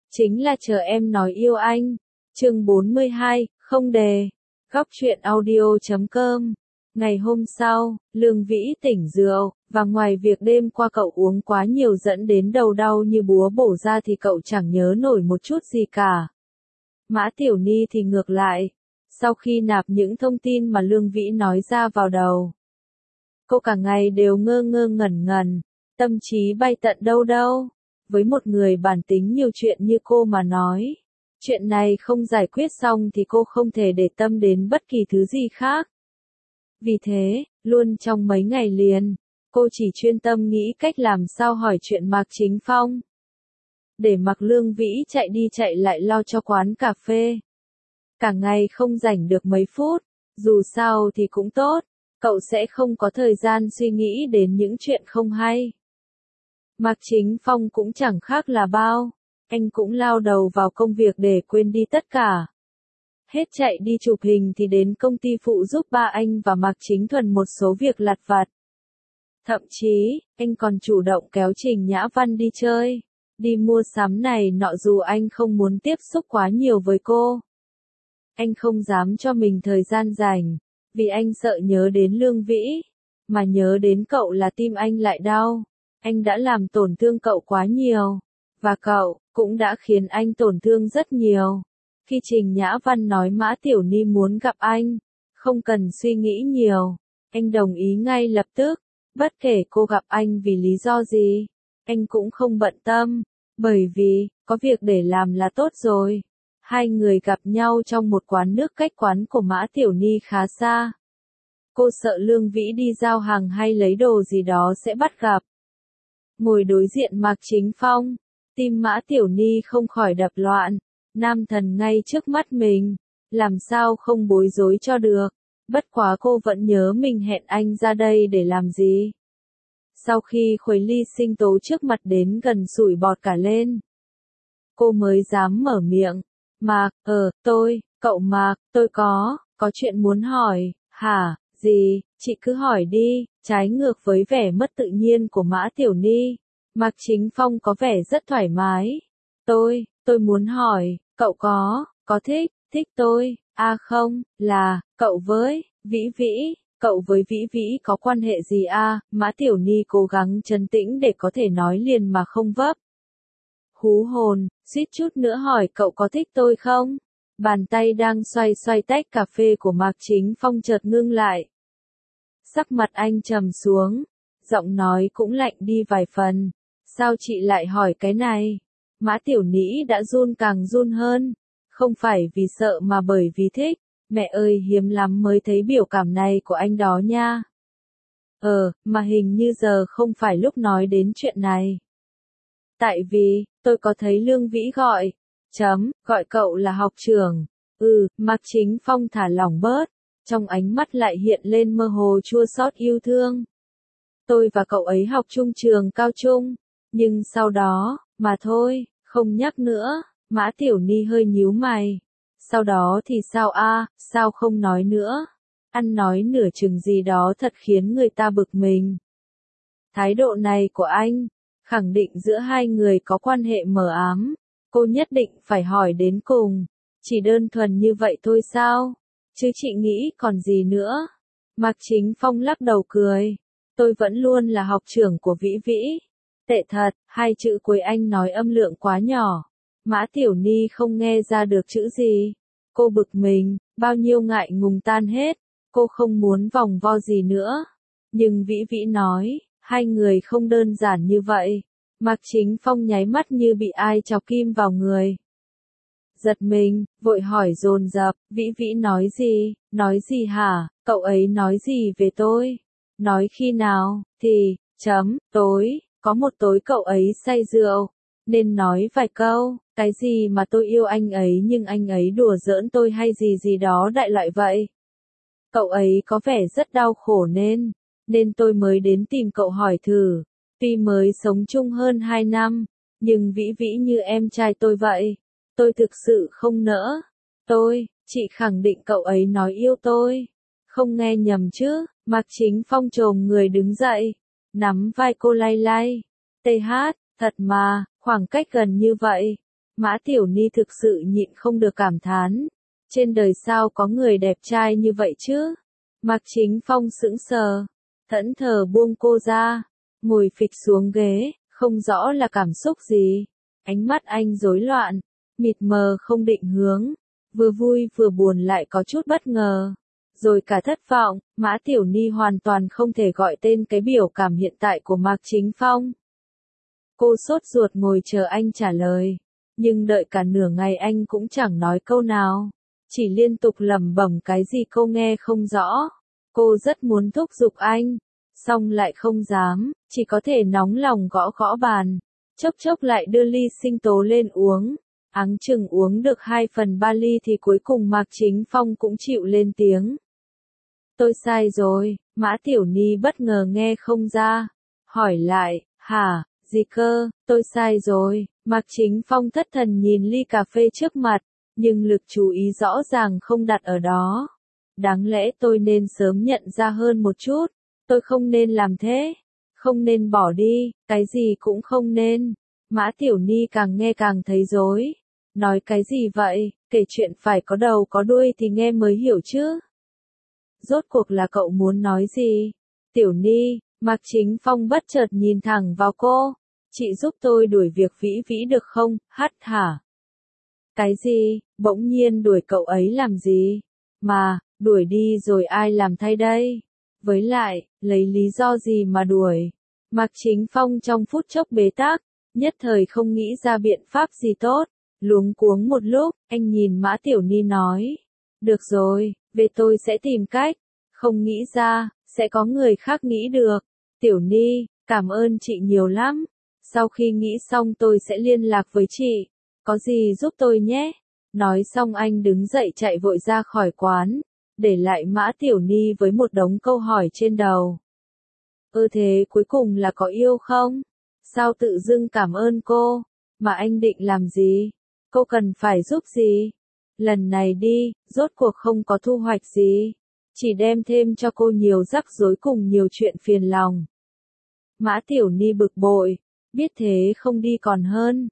chính là chờ em nói yêu anh. Chương 42, không đề. Góc truyện audio.com. Ngày hôm sau, Lương Vĩ tỉnh rượu, và ngoài việc đêm qua cậu uống quá nhiều dẫn đến đầu đau như búa bổ ra thì cậu chẳng nhớ nổi một chút gì cả. Mã Tiểu Ni thì ngược lại. Sau khi nạp những thông tin mà Lương Vĩ nói ra vào đầu, cô cả ngày đều ngơ ngơ ngẩn ngẩn, tâm trí bay tận đâu đâu. Với một người bản tính nhiều chuyện như cô mà nói, chuyện này không giải quyết xong thì cô không thể để tâm đến bất kỳ thứ gì khác. Vì thế, luôn trong mấy ngày liền, cô chỉ chuyên tâm nghĩ cách làm sao hỏi chuyện Mạc Chính Phong, để mặc Lương Vĩ chạy đi chạy lại lo cho quán cà phê. Cả ngày không rảnh được mấy phút, dù sao thì cũng tốt, cậu sẽ không có thời gian suy nghĩ đến những chuyện không hay. Mạc Chính Phong cũng chẳng khác là bao, anh cũng lao đầu vào công việc để quên đi tất cả. Hết chạy đi chụp hình thì đến công ty phụ giúp ba anh và Mạc Chính Thuần một số việc lặt vặt. Thậm chí, anh còn chủ động kéo Trình Nhã Văn đi chơi, đi mua sắm này nọ dù anh không muốn tiếp xúc quá nhiều với cô. Anh không dám cho mình thời gian rảnh, vì anh sợ nhớ đến Lương Vĩ, mà nhớ đến cậu là tim anh lại đau. Anh đã làm tổn thương cậu quá nhiều, và cậu cũng đã khiến anh tổn thương rất nhiều. Khi Trình Nhã Văn nói Mã Tiểu Ni muốn gặp anh, không cần suy nghĩ nhiều, anh đồng ý ngay lập tức. Bất kể cô gặp anh vì lý do gì, anh cũng không bận tâm, bởi vì có việc để làm là tốt rồi. Hai người gặp nhau trong một quán nước cách quán của Mã Tiểu Ni khá xa. Cô sợ Lương Vĩ đi giao hàng hay lấy đồ gì đó sẽ bắt gặp. Ngồi đối diện Mạc Chính Phong, tim Mã Tiểu Ni không khỏi đập loạn. Nam thần ngay trước mắt mình, làm sao không bối rối cho được. Bất quá cô vẫn nhớ mình hẹn anh ra đây để làm gì. Sau khi khuấy ly sinh tố trước mặt đến gần sủi bọt cả lên, cô mới dám mở miệng. Mạc, cậu Mạc, tôi có chuyện muốn hỏi. Hả, gì, chị cứ hỏi đi. Trái ngược với vẻ mất tự nhiên của Mã Tiểu Ni, Mạc Chính Phong có vẻ rất thoải mái. Tôi muốn hỏi, cậu có thích tôi, không, là, cậu với, Vĩ, cậu với Vĩ có quan hệ gì Mã Tiểu Ni cố gắng trấn tĩnh để có thể nói liền mà không vấp. Hú hồn, suýt chút nữa hỏi cậu có thích tôi không? Bàn tay đang xoay tách cà phê của Mạc Chính Phong chợt ngưng lại. Sắc mặt anh trầm xuống, giọng nói cũng lạnh đi vài phần. Sao chị lại hỏi cái này? Mã Tiểu Ni đã run càng run hơn, không phải vì sợ mà bởi vì thích. Mẹ ơi, hiếm lắm mới thấy biểu cảm này của anh đó nha. Mà hình như giờ không phải lúc nói đến chuyện này. Tại vì, tôi có thấy Lương Vĩ gọi cậu là học trưởng. Mạc Chính Phong thả lỏng bớt, trong ánh mắt lại hiện lên mơ hồ chua xót yêu thương. Tôi và cậu ấy học chung trường cao trung, nhưng sau đó, mà thôi, không nhắc nữa. Mã Tiểu Ni hơi nhíu mày. Sau đó thì sao sao không nói nữa? Ăn nói nửa chừng gì đó thật khiến người ta bực mình. Thái độ này của anh, khẳng định giữa hai người có quan hệ mờ ám. Cô nhất định phải hỏi đến cùng. Chỉ đơn thuần như vậy thôi sao? Chứ chị nghĩ còn gì nữa? Mạc Chính Phong lắc đầu cười. Tôi vẫn luôn là học trưởng của Vĩ. Tệ thật, hai chữ cuối anh nói âm lượng quá nhỏ. Mã Tiểu Ni không nghe ra được chữ gì. Cô bực mình, bao nhiêu ngại ngùng tan hết. Cô không muốn vòng vo gì nữa. Nhưng Vĩ nói, hai người không đơn giản như vậy. Mạc Chính Phong nháy mắt như bị ai chọc kim vào người. Giật mình, vội hỏi dồn dập, Vĩ nói gì hả, cậu ấy nói gì về tôi? Nói khi nào, thì, có một tối cậu ấy say rượu, nên nói vài câu, cái gì mà tôi yêu anh ấy nhưng anh ấy đùa giỡn tôi hay gì đó đại loại vậy. Cậu ấy có vẻ rất đau khổ nên tôi mới đến tìm cậu hỏi thử. Tuy mới sống chung hơn 2 năm, nhưng Vĩ như em trai tôi vậy. Tôi thực sự không nỡ. Chị khẳng định cậu ấy nói yêu tôi. Không nghe nhầm chứ? Mạc Chính Phong chồm người đứng dậy, nắm vai cô lay. Thật mà, khoảng cách gần như vậy, Mã Tiểu Ni thực sự nhịn không được cảm thán. Trên đời sao có người đẹp trai như vậy chứ? Mạc Chính Phong sững sờ, thẫn thờ buông cô ra, ngồi phịch xuống ghế, không rõ là cảm xúc gì. Ánh mắt anh rối loạn, mịt mờ không định hướng, vừa vui vừa buồn lại có chút bất ngờ. Rồi cả thất vọng, Mã Tiểu Ni hoàn toàn không thể gọi tên cái biểu cảm hiện tại của Mạc Chính Phong. Cô sốt ruột ngồi chờ anh trả lời, nhưng đợi cả nửa ngày anh cũng chẳng nói câu nào, chỉ liên tục lẩm bẩm cái gì cô nghe không rõ. Cô rất muốn thúc giục anh, song lại không dám, chỉ có thể nóng lòng gõ gõ bàn, chốc chốc lại đưa ly sinh tố lên uống. Áng chừng uống được 2/3 ly thì cuối cùng Mạc Chính Phong cũng chịu lên tiếng. Tôi sai rồi, Mã Tiểu Ni bất ngờ nghe không ra, hỏi lại, hả, gì cơ, tôi sai rồi. Mạc Chính Phong thất thần nhìn ly cà phê trước mặt, nhưng lực chú ý rõ ràng không đặt ở đó. Đáng lẽ tôi nên sớm nhận ra hơn một chút, tôi không nên làm thế, không nên bỏ đi, cái gì cũng không nên. Mã Tiểu Ni càng nghe càng thấy rối. Nói cái gì vậy, kể chuyện phải có đầu có đuôi thì nghe mới hiểu chứ. Rốt cuộc là cậu muốn nói gì? Tiểu Ni, Mạc Chính Phong bất chợt nhìn thẳng vào cô. Chị giúp tôi đuổi việc Vĩ Vĩ được không, hả? Cái gì, bỗng nhiên đuổi cậu ấy làm gì? Mà, đuổi đi rồi ai làm thay đây? Với lại, lấy lý do gì mà đuổi? Mạc Chính Phong trong phút chốc bế tắc, nhất thời không nghĩ ra biện pháp gì tốt. Luống cuống một lúc, anh nhìn Mã Tiểu Ni nói. Được rồi, về tôi sẽ tìm cách. Không nghĩ ra, sẽ có người khác nghĩ được. Tiểu Ni, cảm ơn chị nhiều lắm. Sau khi nghĩ xong tôi sẽ liên lạc với chị. Có gì giúp tôi nhé. Nói xong anh đứng dậy chạy vội ra khỏi quán, để lại Mã Tiểu Ni với một đống câu hỏi trên đầu. Thế cuối cùng là có yêu không? Sao tự dưng cảm ơn cô? Mà anh định làm gì? Cô cần phải giúp gì? Lần này đi, rốt cuộc không có thu hoạch gì. Chỉ đem thêm cho cô nhiều rắc rối cùng nhiều chuyện phiền lòng. Mã Tiểu Ni bực bội, biết thế không đi còn hơn.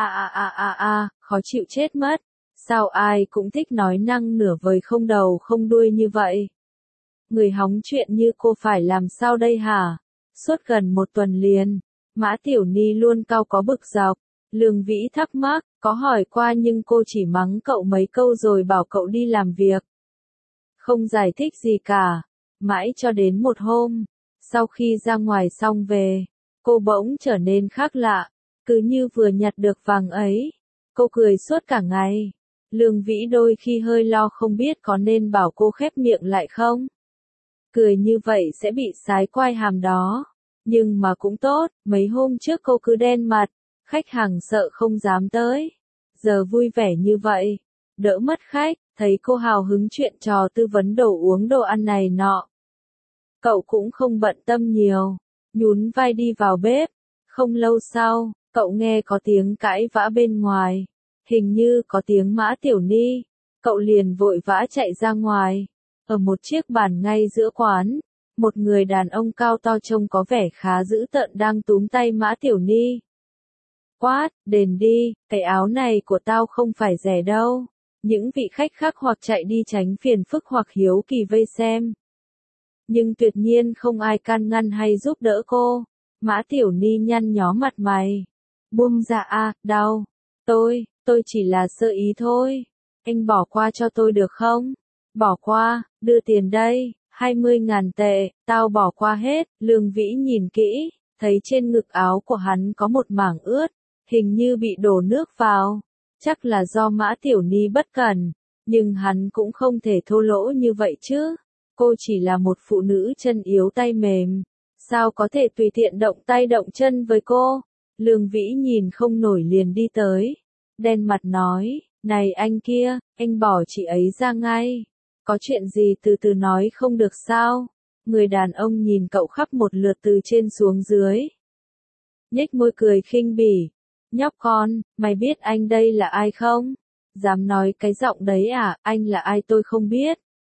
Khó chịu chết mất. Sao ai cũng thích nói năng nửa vời không đầu không đuôi như vậy? Người hóng chuyện như cô phải làm sao đây hả? Suốt gần một tuần liền, Mã Tiểu Ni luôn cau có bực dọc. Lương Vĩ thắc mắc, có hỏi qua nhưng cô chỉ mắng cậu mấy câu rồi bảo cậu đi làm việc. Không giải thích gì cả. Mãi cho đến một hôm, sau khi ra ngoài xong về, cô bỗng trở nên khác lạ, cứ như vừa nhặt được vàng ấy. Cô cười suốt cả ngày. Lương Vĩ đôi khi hơi lo không biết có nên bảo cô khép miệng lại không. Cười như vậy sẽ bị sái quai hàm đó. Nhưng mà cũng tốt, mấy hôm trước cô cứ đen mặt, khách hàng sợ không dám tới. Giờ vui vẻ như vậy, đỡ mất khách, thấy cô hào hứng chuyện trò tư vấn đồ uống đồ ăn này nọ. Cậu cũng không bận tâm nhiều, nhún vai đi vào bếp. Không lâu sau, cậu nghe có tiếng cãi vã bên ngoài, hình như có tiếng Mã Tiểu Ni. Cậu liền vội vã chạy ra ngoài. Ở một chiếc bàn ngay giữa quán, một người đàn ông cao to trông có vẻ khá dữ tợn đang túm tay Mã Tiểu Ni. Quát, đền đi, cái áo này của tao không phải rẻ đâu. Những vị khách khác hoặc chạy đi tránh phiền phức hoặc hiếu kỳ vây xem. Nhưng tuyệt nhiên không ai can ngăn hay giúp đỡ cô. Mã Tiểu Ni nhăn nhó mặt mày. Buông ra đau. Tôi chỉ là sơ ý thôi. Anh bỏ qua cho tôi được không? Bỏ qua, đưa tiền đây, 20.000 tệ, tao bỏ qua hết. Lương Vĩ nhìn kỹ, thấy trên ngực áo của hắn có một mảng ướt, hình như bị đổ nước vào. Chắc là do Mã Tiểu Ni bất cẩn, nhưng hắn cũng không thể thô lỗ như vậy chứ. Cô chỉ là một phụ nữ chân yếu tay mềm, sao có thể tùy tiện động tay động chân với cô? Lương Vĩ nhìn không nổi liền đi tới, đen mặt nói, này anh kia, anh bỏ chị ấy ra ngay. Có chuyện gì từ từ nói không được sao? Người đàn ông nhìn cậu khắp một lượt từ trên xuống dưới. Nhếch môi cười khinh bỉ. Nhóc con, mày biết anh đây là ai không? Dám nói cái giọng đấy à, anh là ai tôi không biết.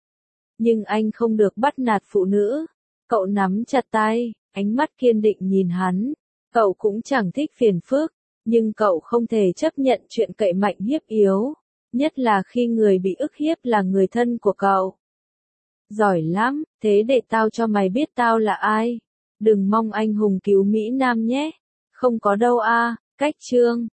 Nhưng anh không được bắt nạt phụ nữ. Cậu nắm chặt tay, ánh mắt kiên định nhìn hắn. Cậu cũng chẳng thích phiền phức. Nhưng cậu không thể chấp nhận chuyện cậy mạnh hiếp yếu, nhất là khi người bị ức hiếp là người thân của cậu. Giỏi lắm, thế để tao cho mày biết tao là ai. Đừng mong anh hùng cứu Mỹ Nam nhé. Không có đâu a. Cách chương